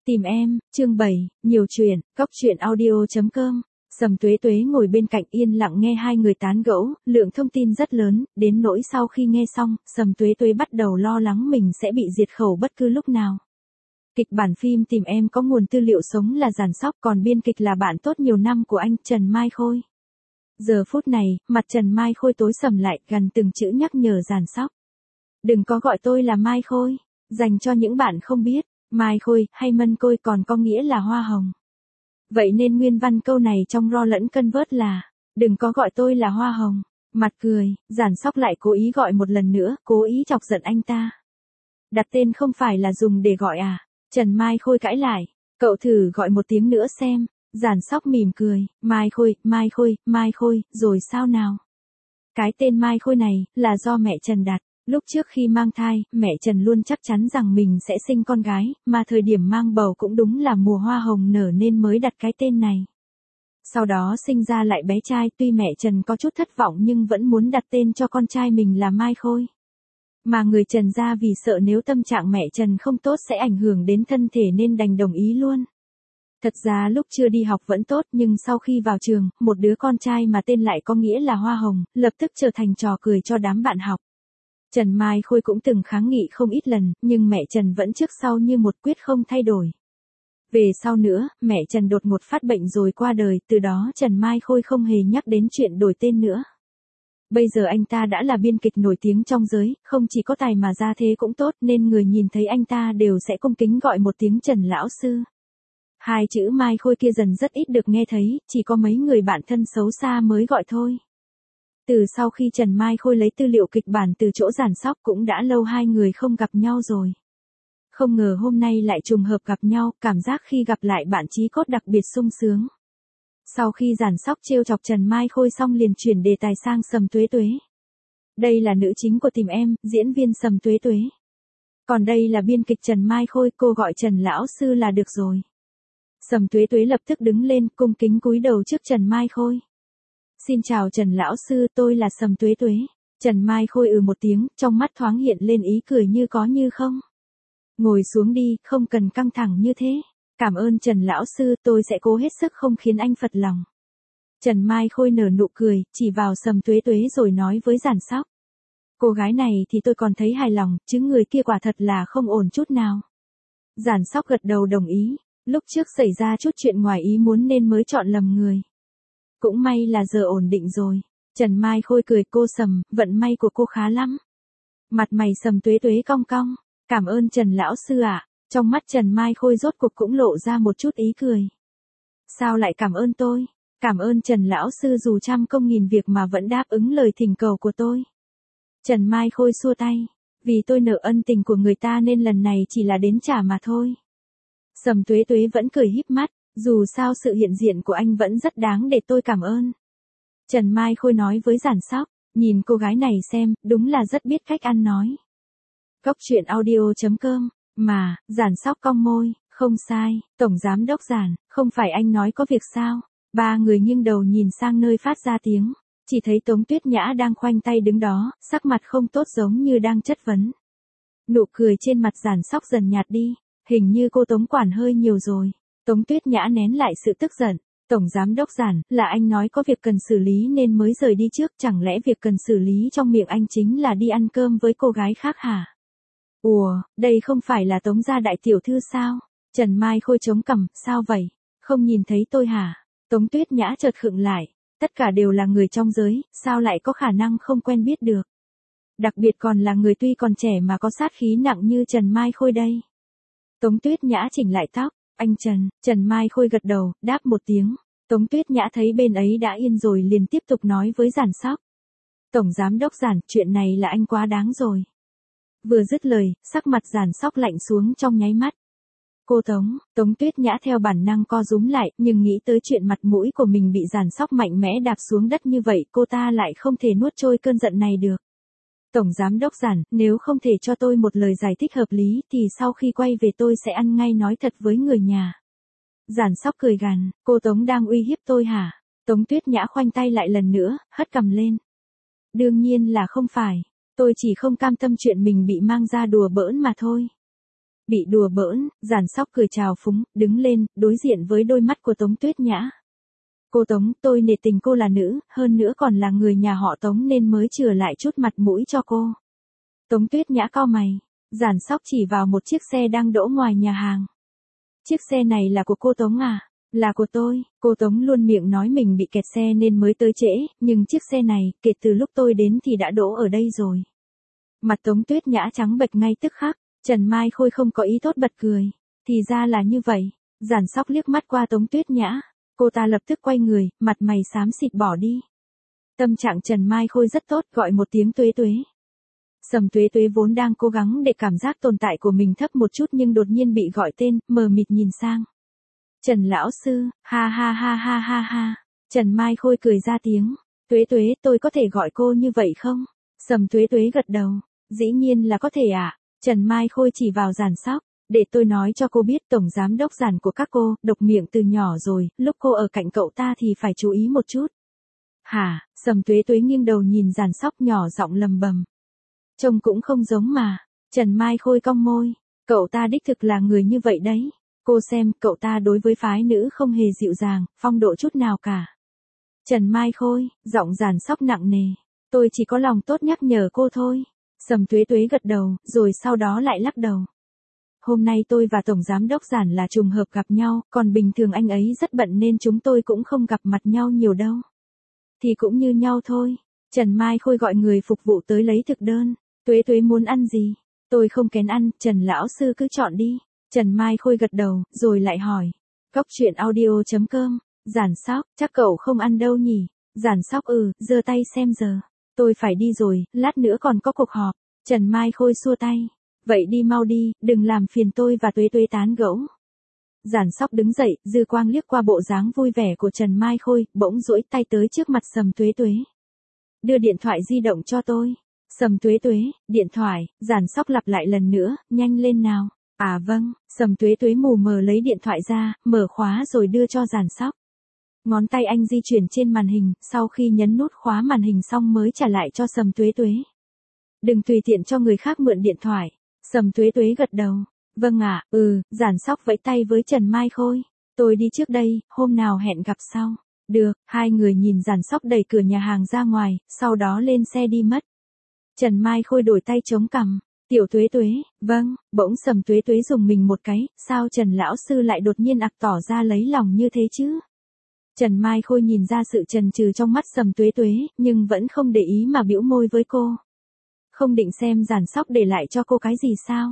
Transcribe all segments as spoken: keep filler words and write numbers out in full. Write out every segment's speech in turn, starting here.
Tìm em, chương bảy, nhiều chuyện, góc chuyện audio chấm com. Sầm Tuế Tuế ngồi bên cạnh yên lặng nghe hai người tán gẫu, lượng thông tin rất lớn, đến nỗi sau khi nghe xong, Sầm Tuế Tuế bắt đầu lo lắng mình sẽ bị diệt khẩu bất cứ lúc nào. Kịch bản phim Tìm Em có nguồn tư liệu sống là Giản Sóc, còn biên kịch là bạn tốt nhiều năm của anh, Trần Mai Khôi. Giờ phút này, mặt Trần Mai Khôi tối sầm lại, gần từng chữ nhắc nhở Giản Sóc. Đừng có gọi tôi là Mai Khôi, dành cho những bạn không biết. Mai Khôi, hay Mân Côi còn có nghĩa là hoa hồng. Vậy nên nguyên văn câu này trong ro lẫn cân vớt là, đừng có gọi tôi là hoa hồng. Mặt cười, Giản Sóc lại cố ý gọi một lần nữa, cố ý chọc giận anh ta. Đặt tên không phải là dùng để gọi à? Trần Mai Khôi cãi lại, cậu thử gọi một tiếng nữa xem. Giản Sóc mỉm cười, Mai Khôi, Mai Khôi, Mai Khôi, rồi sao nào? Cái tên Mai Khôi này, là do mẹ Trần đặt. Lúc trước khi mang thai, mẹ Trần luôn chắc chắn rằng mình sẽ sinh con gái, mà thời điểm mang bầu cũng đúng là mùa hoa hồng nở nên mới đặt cái tên này. Sau đó sinh ra lại bé trai, tuy mẹ Trần có chút thất vọng nhưng vẫn muốn đặt tên cho con trai mình là Mai Khôi. Mà người Trần gia vì sợ nếu tâm trạng mẹ Trần không tốt sẽ ảnh hưởng đến thân thể nên đành đồng ý luôn. Thật ra lúc chưa đi học vẫn tốt nhưng sau khi vào trường, một đứa con trai mà tên lại có nghĩa là hoa hồng, lập tức trở thành trò cười cho đám bạn học. Trần Mai Khôi cũng từng kháng nghị không ít lần, nhưng mẹ Trần vẫn trước sau như một quyết không thay đổi. Về sau nữa, mẹ Trần đột ngột phát bệnh rồi qua đời, từ đó Trần Mai Khôi không hề nhắc đến chuyện đổi tên nữa. Bây giờ anh ta đã là biên kịch nổi tiếng trong giới, không chỉ có tài mà ra thế cũng tốt nên người nhìn thấy anh ta đều sẽ cung kính gọi một tiếng Trần lão sư. Hai chữ Mai Khôi kia dần rất ít được nghe thấy, chỉ có mấy người bạn thân xấu xa mới gọi thôi. Từ sau khi Trần Mai Khôi lấy tư liệu kịch bản từ chỗ Giản Sóc cũng đã lâu hai người không gặp nhau rồi. Không ngờ hôm nay lại trùng hợp gặp nhau, cảm giác khi gặp lại bạn chí cốt đặc biệt sung sướng. Sau khi Giản Sóc trêu chọc Trần Mai Khôi xong liền chuyển đề tài sang Sầm Tuế Tuế. Đây là nữ chính của Tìm Em, diễn viên Sầm Tuế Tuế. Còn đây là biên kịch Trần Mai Khôi, cô gọi Trần lão sư là được rồi. Sầm Tuế Tuế lập tức đứng lên, cung kính cúi đầu trước Trần Mai Khôi. Xin chào Trần lão sư, tôi là Sầm Tuế Tuế. Trần Mai Khôi ừ một tiếng, trong mắt thoáng hiện lên ý cười như có như không. Ngồi xuống đi, không cần căng thẳng như thế. Cảm ơn Trần lão sư, tôi sẽ cố hết sức không khiến anh phật lòng. Trần Mai Khôi nở nụ cười, chỉ vào Sầm Tuế Tuế rồi nói với Giản Sóc. Cô gái này thì tôi còn thấy hài lòng, chứ người kia quả thật là không ổn chút nào. Giản Sóc gật đầu đồng ý, lúc trước xảy ra chút chuyện ngoài ý muốn nên mới chọn lầm người. Cũng may là giờ ổn định rồi. Trần Mai Khôi cười, cô Sầm, vận may của cô khá lắm. Mặt mày Sầm Tuế Tuế cong cong. Cảm ơn Trần lão sư ạ. À. Trong mắt Trần Mai Khôi rốt cuộc cũng lộ ra một chút ý cười. Sao lại cảm ơn tôi? Cảm ơn Trần lão sư dù trăm công nghìn việc mà vẫn đáp ứng lời thỉnh cầu của tôi. Trần Mai Khôi xua tay. Vì tôi nợ ân tình của người ta nên lần này chỉ là đến trả mà thôi. Sầm Tuế Tuế vẫn cười híp mắt. Dù sao sự hiện diện của anh vẫn rất đáng để tôi cảm ơn. Trần Mai Khôi nói với Giản Sóc, nhìn cô gái này xem, đúng là rất biết cách ăn nói. Góc chuyện audio chấm com, mà, Giản Sóc cong môi, không sai, Tổng Giám Đốc Giản, không phải anh nói có việc sao? Ba người nghiêng đầu nhìn sang nơi phát ra tiếng, chỉ thấy Tống Tuyết Nhã đang khoanh tay đứng đó, sắc mặt không tốt giống như đang chất vấn. Nụ cười trên mặt Giản Sóc dần nhạt đi, hình như cô Tống quản hơi nhiều rồi. Tống Tuyết Nhã nén lại sự tức giận. Tổng Giám Đốc Giản, là anh nói có việc cần xử lý nên mới rời đi trước, chẳng lẽ việc cần xử lý trong miệng anh chính là đi ăn cơm với cô gái khác hả? Ủa, đây không phải là Tống gia đại tiểu thư sao? Trần Mai Khôi chống cằm, sao vậy? Không nhìn thấy tôi hả? Tống Tuyết Nhã chợt khựng lại, tất cả đều là người trong giới, sao lại có khả năng không quen biết được? Đặc biệt còn là người tuy còn trẻ mà có sát khí nặng như Trần Mai Khôi đây. Tống Tuyết Nhã chỉnh lại tóc. Anh Trần, Trần Mai Khôi gật đầu, đáp một tiếng. Tống Tuyết Nhã thấy bên ấy đã yên rồi liền tiếp tục nói với Giản Sóc. Tổng Giám Đốc Giản, chuyện này là anh quá đáng rồi. Vừa dứt lời, sắc mặt Giản Sóc lạnh xuống trong nháy mắt. Cô Tống, Tống Tuyết Nhã theo bản năng co rúm lại, nhưng nghĩ tới chuyện mặt mũi của mình bị Giản Sóc mạnh mẽ đạp xuống đất như vậy, cô ta lại không thể nuốt trôi cơn giận này được. Tổng Giám Đốc Giản, nếu không thể cho tôi một lời giải thích hợp lý thì sau khi quay về tôi sẽ ăn ngay nói thật với người nhà. Giản Sóc cười gằn, cô Tống đang uy hiếp tôi hả? Tống Tuyết Nhã khoanh tay lại lần nữa, hất cằm lên. Đương nhiên là không phải, tôi chỉ không cam tâm chuyện mình bị mang ra đùa bỡn mà thôi. Bị đùa bỡn, Giản Sóc cười chào phúng, đứng lên, đối diện với đôi mắt của Tống Tuyết Nhã. Cô Tống, tôi nể tình cô là nữ, hơn nữa còn là người nhà họ Tống nên mới chừa lại chút mặt mũi cho cô. Tống Tuyết Nhã cau mày, Giản Sóc chỉ vào một chiếc xe đang đỗ ngoài nhà hàng. Chiếc xe này là của cô Tống à? Là của tôi, cô Tống luôn miệng nói mình bị kẹt xe nên mới tới trễ, nhưng chiếc xe này, kể từ lúc tôi đến thì đã đỗ ở đây rồi. Mặt Tống Tuyết Nhã trắng bệch ngay tức khắc, Trần Mai Khôi không có ý tốt bật cười. Thì ra là như vậy, Giản Sóc liếc mắt qua Tống Tuyết Nhã, cô ta lập tức quay người, mặt mày xám xịt bỏ đi. Tâm trạng Trần Mai Khôi rất tốt, gọi một tiếng Tuế Tuế. Sầm Tuế Tuế vốn đang cố gắng để cảm giác tồn tại của mình thấp một chút nhưng đột nhiên bị gọi tên, mờ mịt nhìn sang. Trần lão sư, ha ha ha ha ha ha. Trần Mai Khôi cười ra tiếng, Tuế Tuế, tôi có thể gọi cô như vậy không? Sầm Tuế Tuế gật đầu, dĩ nhiên là có thể ạ. À? Trần Mai Khôi chỉ vào Giản Sóc, để tôi nói cho cô biết tổng giám đốc Giản của các cô, độc miệng từ nhỏ rồi, lúc cô ở cạnh cậu ta thì phải chú ý một chút. Hả? Sầm Tuế Tuế nghiêng đầu nhìn Giản Sóc nhỏ giọng lầm bầm. Trông cũng không giống mà. Trần Mai Khôi cong môi, cậu ta đích thực là người như vậy đấy. Cô xem, cậu ta đối với phái nữ không hề dịu dàng, phong độ chút nào cả. Trần Mai Khôi, giọng Giản Sóc nặng nề, tôi chỉ có lòng tốt nhắc nhở cô thôi. Sầm Tuế Tuế gật đầu, rồi sau đó lại lắc đầu. Hôm nay tôi và Tổng Giám đốc Giản là trùng hợp gặp nhau, còn bình thường anh ấy rất bận nên chúng tôi cũng không gặp mặt nhau nhiều đâu. Thì cũng như nhau thôi. Trần Mai Khôi gọi người phục vụ tới lấy thực đơn. Tuế Tuế muốn ăn gì? Tôi không kén ăn, Trần lão sư cứ chọn đi. Trần Mai Khôi gật đầu, rồi lại hỏi. Cóc truyện audio chấm com, Giản Sóc, chắc cậu không ăn đâu nhỉ? Giản Sóc ừ, giơ tay xem giờ. Tôi phải đi rồi, lát nữa còn có cuộc họp. Trần Mai Khôi xua tay. Vậy đi mau đi, đừng làm phiền tôi và Tuế Tuế tán gẫu. Giản Sóc đứng dậy, dư quang liếc qua bộ dáng vui vẻ của Trần Mai Khôi, bỗng duỗi tay tới trước mặt Sầm Tuế Tuế. Đưa điện thoại di động cho tôi. Sầm Tuế Tuế, điện thoại, Giản Sóc lặp lại lần nữa, nhanh lên nào. À vâng, Sầm Tuế Tuế mù mờ lấy điện thoại ra, mở khóa rồi đưa cho Giản Sóc. Ngón tay anh di chuyển trên màn hình, sau khi nhấn nút khóa màn hình xong mới trả lại cho Sầm Tuế Tuế. Đừng tùy tiện cho người khác mượn điện thoại. Sầm Tuế Tuế gật đầu. Vâng ạ, à, ừ, Giản Sóc vẫy tay với Trần Mai Khôi. Tôi đi trước đây, hôm nào hẹn gặp sau. Được, hai người nhìn Giản Sóc đẩy cửa nhà hàng ra ngoài, sau đó lên xe đi mất. Trần Mai Khôi đổi tay chống cằm. Tiểu Tuế Tuế, vâng, bỗng Sầm Tuế Tuế dùng mình một cái, sao Trần lão sư lại đột nhiên ặc tỏ ra lấy lòng như thế chứ? Trần Mai Khôi nhìn ra sự chần chừ trong mắt Sầm Tuế Tuế, nhưng vẫn không để ý mà bĩu môi với cô. Không định xem Giản Sóc để lại cho cô cái gì sao?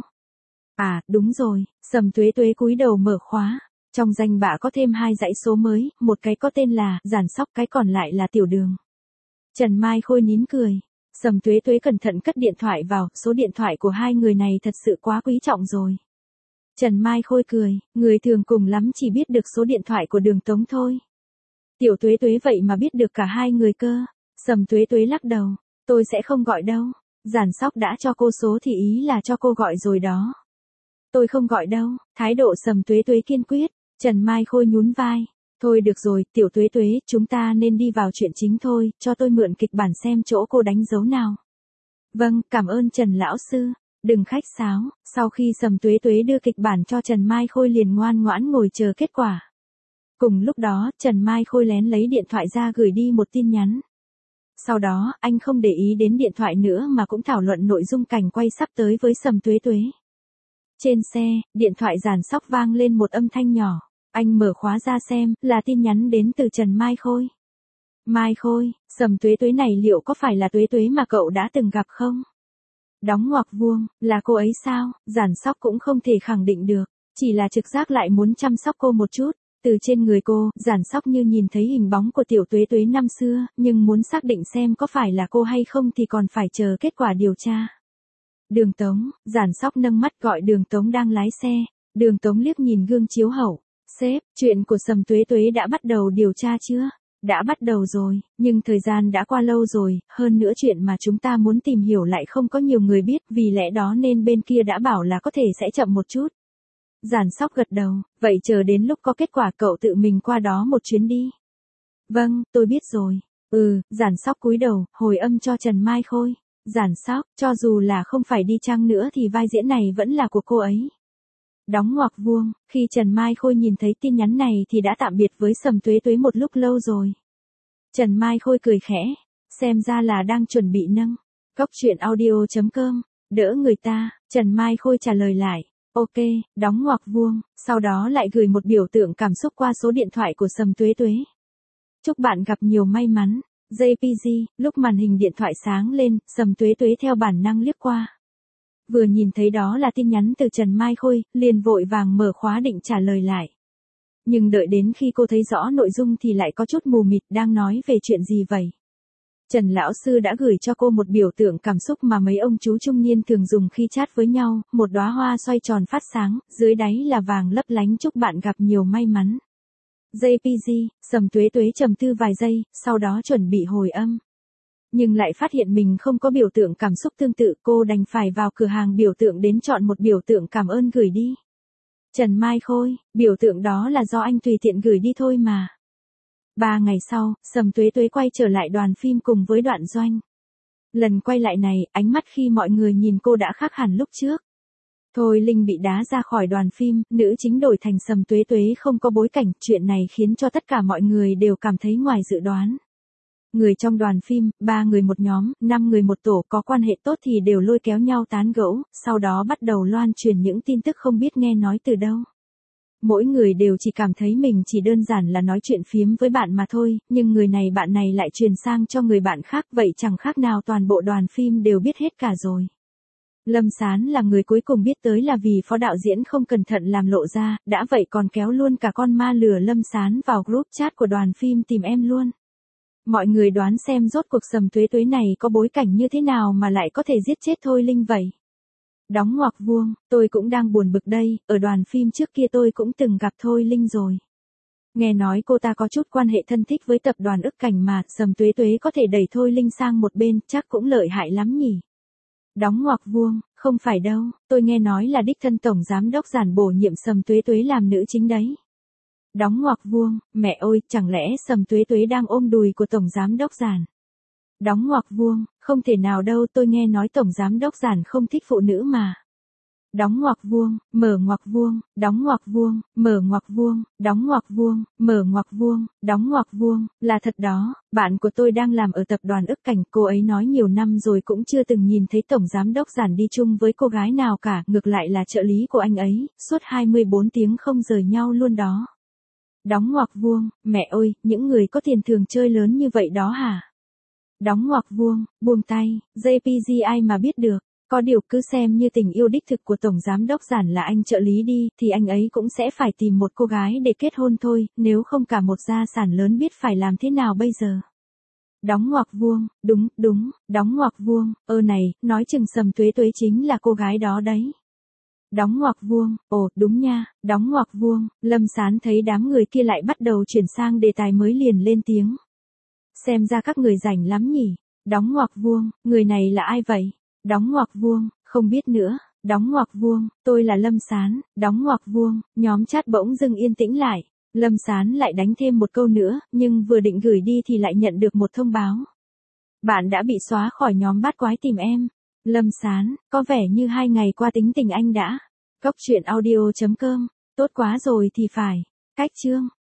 À, đúng rồi, Sầm Tuế Tuế cúi đầu mở khóa. Trong danh bạ có thêm hai dãy số mới, một cái có tên là Giản Sóc, cái còn lại là Tiểu Đường. Trần Mai Khôi nín cười. Sầm Tuế Tuế cẩn thận cất điện thoại vào, số điện thoại của hai người này thật sự quá quý trọng rồi. Trần Mai Khôi cười, người thường cùng lắm chỉ biết được số điện thoại của Đường Tống thôi. Tiểu Tuế Tuế vậy mà biết được cả hai người cơ. Sầm Tuế Tuế lắc đầu, tôi sẽ không gọi đâu. Giản Sóc đã cho cô số thì ý là cho cô gọi rồi đó. Tôi không gọi đâu, thái độ Sầm Tuế Tuế kiên quyết. Trần Mai Khôi nhún vai. Thôi được rồi, Tiểu Tuế Tuế, chúng ta nên đi vào chuyện chính thôi, cho tôi mượn kịch bản xem chỗ cô đánh dấu nào. Vâng, cảm ơn Trần lão sư. Đừng khách sáo. Sau khi Sầm Tuế Tuế đưa kịch bản cho Trần Mai Khôi liền ngoan ngoãn ngồi chờ kết quả. Cùng lúc đó, Trần Mai Khôi lén lấy điện thoại ra gửi đi một tin nhắn. Sau đó, anh không để ý đến điện thoại nữa mà cũng thảo luận nội dung cảnh quay sắp tới với Sầm Tuế Tuế. Trên xe, điện thoại Giản Sóc vang lên một âm thanh nhỏ. Anh mở khóa ra xem, là tin nhắn đến từ Trần Mai Khôi. Mai Khôi, Sầm Tuế Tuế này liệu có phải là Tuế Tuế mà cậu đã từng gặp không? Đóng ngoặc vuông, là cô ấy sao? Giản Sóc cũng không thể khẳng định được, chỉ là trực giác lại muốn chăm sóc cô một chút. Từ trên người cô, Giản Sóc như nhìn thấy hình bóng của Tiểu Tuế Tuế năm xưa, nhưng muốn xác định xem có phải là cô hay không thì còn phải chờ kết quả điều tra. Đường Tống, Giản Sóc nâng mắt gọi Đường Tống đang lái xe. Đường Tống liếc nhìn gương chiếu hậu. Sếp, chuyện của Sầm Tuế Tuế đã bắt đầu điều tra chưa? Đã bắt đầu rồi, nhưng thời gian đã qua lâu rồi, hơn nữa chuyện mà chúng ta muốn tìm hiểu lại không có nhiều người biết, vì lẽ đó nên bên kia đã bảo là có thể sẽ chậm một chút. Giản Sóc gật đầu, vậy chờ đến lúc có kết quả cậu tự mình qua đó một chuyến đi. Vâng, tôi biết rồi. Ừ, Giản Sóc cúi đầu, hồi âm cho Trần Mai Khôi. Giản Sóc, cho dù là không phải đi chăng nữa thì vai diễn này vẫn là của cô ấy. Đóng ngoặc vuông, khi Trần Mai Khôi nhìn thấy tin nhắn này thì đã tạm biệt với Sầm Tuế Tuế một lúc lâu rồi. Trần Mai Khôi cười khẽ, xem ra là đang chuẩn bị nâng. Cốc truyện audio chấm com, đỡ người ta, Trần Mai Khôi trả lời lại, ok, đóng ngoặc vuông, sau đó lại gửi một biểu tượng cảm xúc qua số điện thoại của Sầm Tuế Tuế. Chúc bạn gặp nhiều may mắn, jê pê giê, lúc màn hình điện thoại sáng lên, Sầm Tuế Tuế theo bản năng liếc qua. Vừa nhìn thấy đó là tin nhắn từ Trần Mai Khôi, liền vội vàng mở khóa định trả lời lại. Nhưng đợi đến khi cô thấy rõ nội dung thì lại có chút mù mịt, đang nói về chuyện gì vậy? Trần lão sư đã gửi cho cô một biểu tượng cảm xúc mà mấy ông chú trung niên thường dùng khi chat với nhau, một đóa hoa xoay tròn phát sáng, dưới đáy là vàng lấp lánh chúc bạn gặp nhiều may mắn. jê pê giê, Sầm Tuế Tuế trầm tư vài giây, sau đó chuẩn bị hồi âm. Nhưng lại phát hiện mình không có biểu tượng cảm xúc tương tự, cô đành phải vào cửa hàng biểu tượng đến chọn một biểu tượng cảm ơn gửi đi. Trần Mai Khôi, biểu tượng đó là do anh tùy tiện gửi đi thôi mà. Ba ngày sau, Sầm Tuế Tuế quay trở lại đoàn phim cùng với Đoạn Doanh. Lần quay lại này, ánh mắt khi mọi người nhìn cô đã khác hẳn lúc trước. Thôi Linh bị đá ra khỏi đoàn phim, nữ chính đổi thành Sầm Tuế Tuế không có bối cảnh, chuyện này khiến cho tất cả mọi người đều cảm thấy ngoài dự đoán. Người trong đoàn phim, ba người một nhóm, năm người một tổ có quan hệ tốt thì đều lôi kéo nhau tán gẫu, sau đó bắt đầu loan truyền những tin tức không biết nghe nói từ đâu. Mỗi người đều chỉ cảm thấy mình chỉ đơn giản là nói chuyện phiếm với bạn mà thôi, nhưng người này bạn này lại truyền sang cho người bạn khác, vậy chẳng khác nào toàn bộ đoàn phim đều biết hết cả rồi. Lâm Sán là người cuối cùng biết tới là vì phó đạo diễn không cẩn thận làm lộ ra, đã vậy còn kéo luôn cả con ma lừa Lâm Sán vào group chat của đoàn phim tìm em luôn. Mọi người đoán xem rốt cuộc Sầm Tuế Tuế này có bối cảnh như thế nào mà lại có thể giết chết Thôi Linh vậy. Đóng ngoặc vuông, tôi cũng đang buồn bực đây, ở đoàn phim trước kia tôi cũng từng gặp Thôi Linh rồi. Nghe nói cô ta có chút quan hệ thân thích với tập đoàn Ức Cảnh mà, Sầm Tuế Tuế có thể đẩy Thôi Linh sang một bên, chắc cũng lợi hại lắm nhỉ. Đóng ngoặc vuông, không phải đâu, tôi nghe nói là đích thân tổng giám đốc Giản bổ nhiệm Sầm Tuế Tuế làm nữ chính đấy. Đóng ngoặc vuông, mẹ ơi, chẳng lẽ Sầm Tuế Tuế đang ôm đùi của tổng giám đốc Giản. Đóng ngoặc vuông, không thể nào đâu, tôi nghe nói tổng giám đốc Giản không thích phụ nữ mà. Đóng ngoặc vuông, mở ngoặc vuông, đóng ngoặc vuông, mở ngoặc vuông, đóng ngoặc vuông, mở ngoặc vuông, đóng ngoặc vuông, là thật đó, bạn của tôi đang làm ở tập đoàn Ức Cảnh, cô ấy nói nhiều năm rồi cũng chưa từng nhìn thấy tổng giám đốc Giản đi chung với cô gái nào cả, ngược lại là trợ lý của anh ấy, suốt hai mươi bốn tiếng không rời nhau luôn đó. Đóng ngoặc vuông, mẹ ơi, những người có tiền thường chơi lớn như vậy đó hả? Đóng ngoặc vuông, buông tay, jê pê giê ai mà biết được, có điều cứ xem như tình yêu đích thực của tổng giám đốc Giản là anh trợ lý đi, thì anh ấy cũng sẽ phải tìm một cô gái để kết hôn thôi, nếu không cả một gia sản lớn biết phải làm thế nào bây giờ. Đóng ngoặc vuông, đúng, đúng, đóng ngoặc vuông, ơ này, nói chừng Sầm Tuế Tuế chính là cô gái đó đấy. Đóng ngoặc vuông, ồ, đúng nha, đóng ngoặc vuông, Lâm Sán thấy đám người kia lại bắt đầu chuyển sang đề tài mới liền lên tiếng. Xem ra các người rảnh lắm nhỉ, đóng ngoặc vuông, người này là ai vậy? Đóng ngoặc vuông, không biết nữa, đóng ngoặc vuông, tôi là Lâm Sán, đóng ngoặc vuông, nhóm chat bỗng dưng yên tĩnh lại. Lâm Sán lại đánh thêm một câu nữa, nhưng vừa định gửi đi thì lại nhận được một thông báo. Bạn đã bị xóa khỏi nhóm bát quái tìm em. Lâm Sán, có vẻ như hai ngày qua tính tình anh đã. Cốc truyện audio chấm com, tốt quá rồi thì phải. Cách chương.